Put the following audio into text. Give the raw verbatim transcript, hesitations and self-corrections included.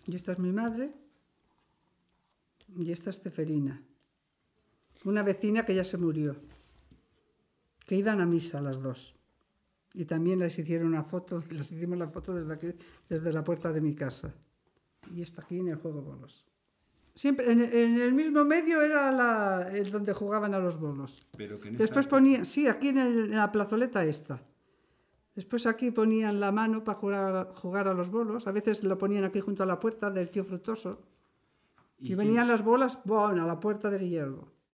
Y esta es mi madre. Y esta es Ceferina. Una vecina que ya se murió. Que iban a misa las dos. Y también les hicieron una foto, les hicimos la foto desde aquí, desde la puerta de mi casa. Y está aquí en el juego bolos. Siempre, en, en el mismo medio era la, el donde jugaban a los bolos. Pero que en Después esta... ponían, sí, aquí en, el, en la plazoleta esta. Después aquí ponían la mano para jugar, jugar a los bolos. A veces lo ponían aquí junto a la puerta del tío Frutoso. Y, y venían quién... las bolas, bon, a la puerta de Guillermo.